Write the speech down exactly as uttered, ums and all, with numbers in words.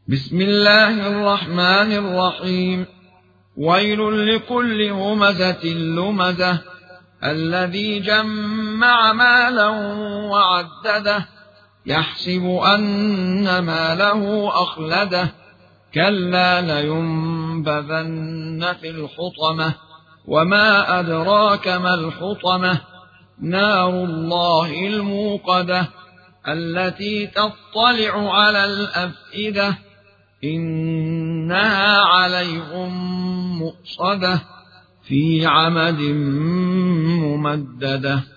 بسم الله الرحمن الرحيم. ويل لكل همزة لمزة الذي جمع مالا وعدده يحسب أن ماله أخلده كلا لينبذن في الحطمة وما أدراك ما الحطمة نار الله الموقدة التي تطلع على الأفئدة إنها عليهم مؤصدة في عمد ممددة.